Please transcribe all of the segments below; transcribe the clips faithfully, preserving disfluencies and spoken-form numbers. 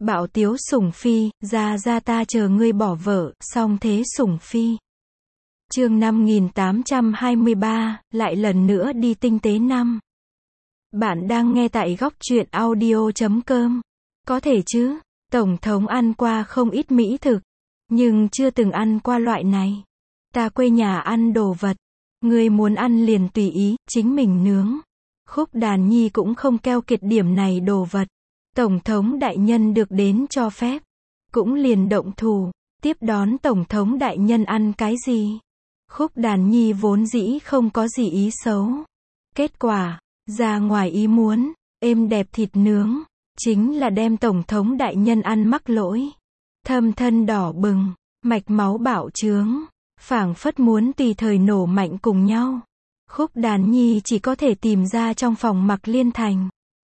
Bạo tiếu sủng phi, ra ra ta chờ ngươi bỏ vợ, song thế sủng phi. Chương năm nghìn tám trăm hai mươi ba, lại lần nữa đi tinh tế năm. Bạn đang nghe tại góc truyện audio chấm com. Có thể chứ, Tổng thống ăn qua không ít mỹ thực, nhưng chưa từng ăn qua loại này. Ta quê nhà ăn đồ vật, ngươi muốn ăn liền tùy ý, chính mình nướng. Khúc Đàn Nhi cũng không keo kiệt điểm này đồ vật. Tổng thống đại nhân được đến cho phép, cũng liền động thủ, tiếp đón Tổng thống đại nhân ăn cái gì. Khúc Đàn Nhi vốn dĩ không có gì ý xấu. Kết quả, ra ngoài ý muốn, êm đẹp thịt nướng, chính là đem Tổng thống đại nhân ăn mắc lỗi. Thâm thân đỏ bừng, mạch máu bạo trướng, phảng phất muốn tùy thời nổ mạnh cùng nhau. Khúc Đàn Nhi chỉ có thể tìm ra trong phòng Mạc Liên Thành.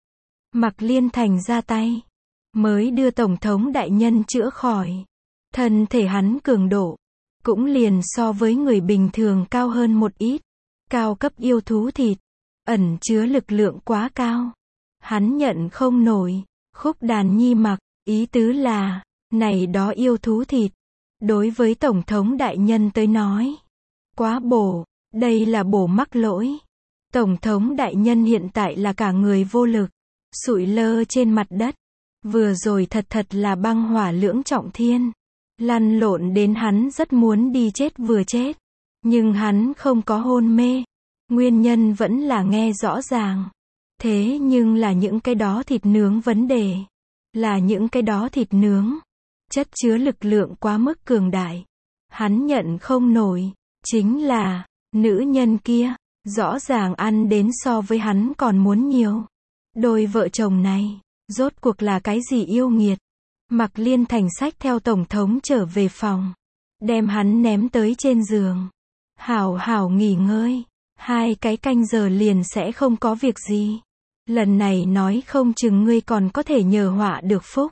Mạc Liên Thành ra tay, mới đưa Tổng thống đại nhân chữa khỏi. Thân thể hắn cường độ, cũng liền so với người bình thường cao hơn một ít. Cao cấp yêu thú thịt, ẩn chứa lực lượng quá cao. Hắn nhận không nổi. Khúc Đàn Nhi mặc, ý tứ là, này đó yêu thú thịt, đối với Tổng thống đại nhân tới nói, quá bổ, đây là bổ mắc lỗi. Tổng thống đại nhân hiện tại là cả người vô lực, sụi lơ trên mặt đất. Vừa rồi thật thật là băng hỏa lưỡng trọng thiên. Lăn lộn đến hắn rất muốn đi chết vừa chết. Nhưng hắn không có hôn mê. Nguyên nhân vẫn là nghe rõ ràng. Thế nhưng là những cái đó thịt nướng vấn đề. Là những cái đó thịt nướng. Chất chứa lực lượng quá mức cường đại. Hắn nhận không nổi. Chính là, nữ nhân kia, rõ ràng ăn đến so với hắn còn muốn nhiều. Đôi vợ chồng này, rốt cuộc là cái gì yêu nghiệt. Mạc Liên Thành xách theo Tổng thống trở về phòng, đem hắn ném tới trên giường. Hảo hảo nghỉ ngơi, hai cái canh giờ liền sẽ không có việc gì. Lần này nói không chừng ngươi còn có thể nhờ họa được phúc.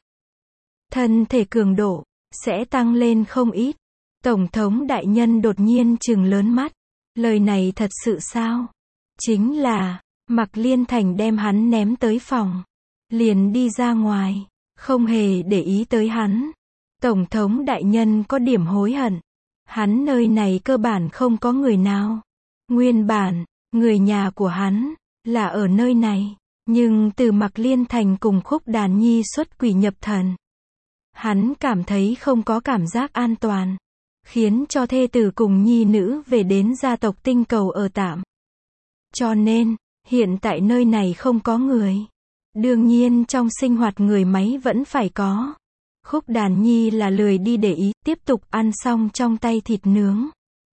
Thân thể cường độ, sẽ tăng lên không ít. Tổng thống đại nhân đột nhiên trừng lớn mắt. Lời này thật sự sao? Chính là, Mạc Liên Thành đem hắn ném tới phòng, liền đi ra ngoài, không hề để ý tới hắn. Tổng thống đại nhân có điểm hối hận. Hắn nơi này cơ bản không có người nào. Nguyên bản, người nhà của hắn, là ở nơi này. Nhưng từ Mạc Liên Thành cùng Khúc Đàn Nhi xuất quỷ nhập thần, hắn cảm thấy không có cảm giác an toàn. Khiến cho thê tử cùng nhi nữ về đến gia tộc tinh cầu ở tạm. Cho nên, hiện tại nơi này không có người. Đương nhiên trong sinh hoạt người máy vẫn phải có. Khúc Đàn Nhi là lười đi để ý, tiếp tục ăn xong trong tay thịt nướng.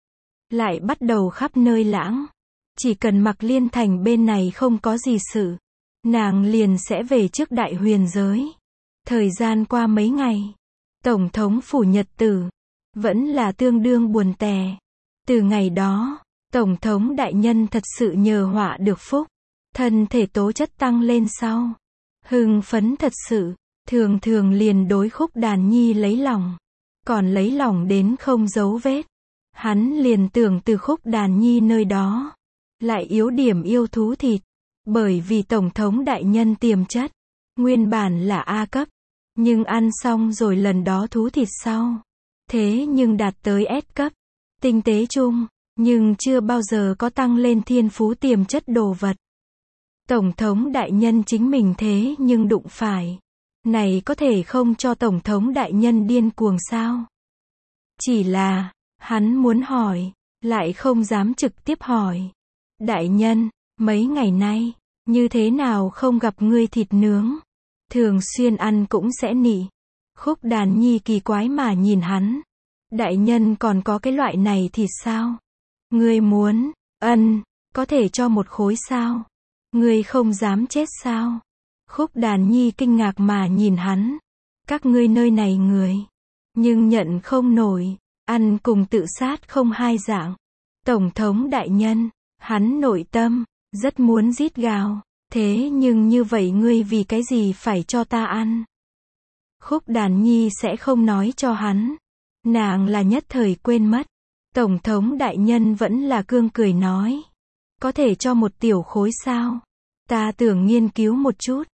Lại bắt đầu khắp nơi lãng. Chỉ cần Mạc Liên Thành bên này không có gì sự, nàng liền sẽ về trước đại huyền giới. Thời gian qua mấy ngày, Tổng thống phủ nhật tử, vẫn là tương đương buồn tẻ. Từ ngày đó, Tổng thống đại nhân thật sự nhờ họa được phúc. Thân thể tố chất tăng lên sau. Hưng phấn thật sự, thường thường liền đối Khúc Đàn Nhi lấy lòng. Còn lấy lòng đến không dấu vết. Hắn liền tưởng từ Khúc Đàn Nhi nơi đó, lại yếu điểm yêu thú thịt. Bởi vì Tổng thống đại nhân tiềm chất, nguyên bản là A cấp. Nhưng ăn xong rồi lần đó thú thịt sau. Thế nhưng đạt tới S cấp, tinh tế chung, nhưng chưa bao giờ có tăng lên thiên phú tiềm chất đồ vật. Tổng thống đại nhân chính mình thế nhưng đụng phải. Này có thể không cho Tổng thống đại nhân điên cuồng sao? Chỉ là, hắn muốn hỏi, lại không dám trực tiếp hỏi. Đại nhân, mấy ngày nay, như thế nào không gặp ngươi thịt nướng? Thường xuyên ăn cũng sẽ nị. Khúc Đàn Nhi kỳ quái mà nhìn hắn. Đại nhân còn có cái loại này thịt sao? Ngươi muốn, ân, có thể cho một khối sao? Ngươi không dám chết sao? Khúc Đàn Nhi kinh ngạc mà nhìn hắn. Các ngươi nơi này người, nhưng nhận không nổi, ăn cùng tự sát không hai dạng. Tổng thống đại nhân, hắn nội tâm, rất muốn rít gào. Thế nhưng như vậy ngươi vì cái gì phải cho ta ăn? Khúc Đàn Nhi sẽ không nói cho hắn. Nàng là nhất thời quên mất. Tổng thống đại nhân vẫn là cương cười nói. Có thể cho một tiểu khối sao? Ta tưởng nghiên cứu một chút.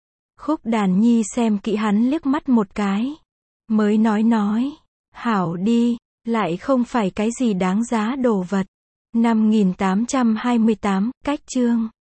Khúc Đàn Nhi xem kỹ hắn liếc mắt một cái. Mới nói nói. Hảo đi, lại không phải cái gì đáng giá đồ vật. Năm nghìn tám trăm hai mươi tám, cách chương.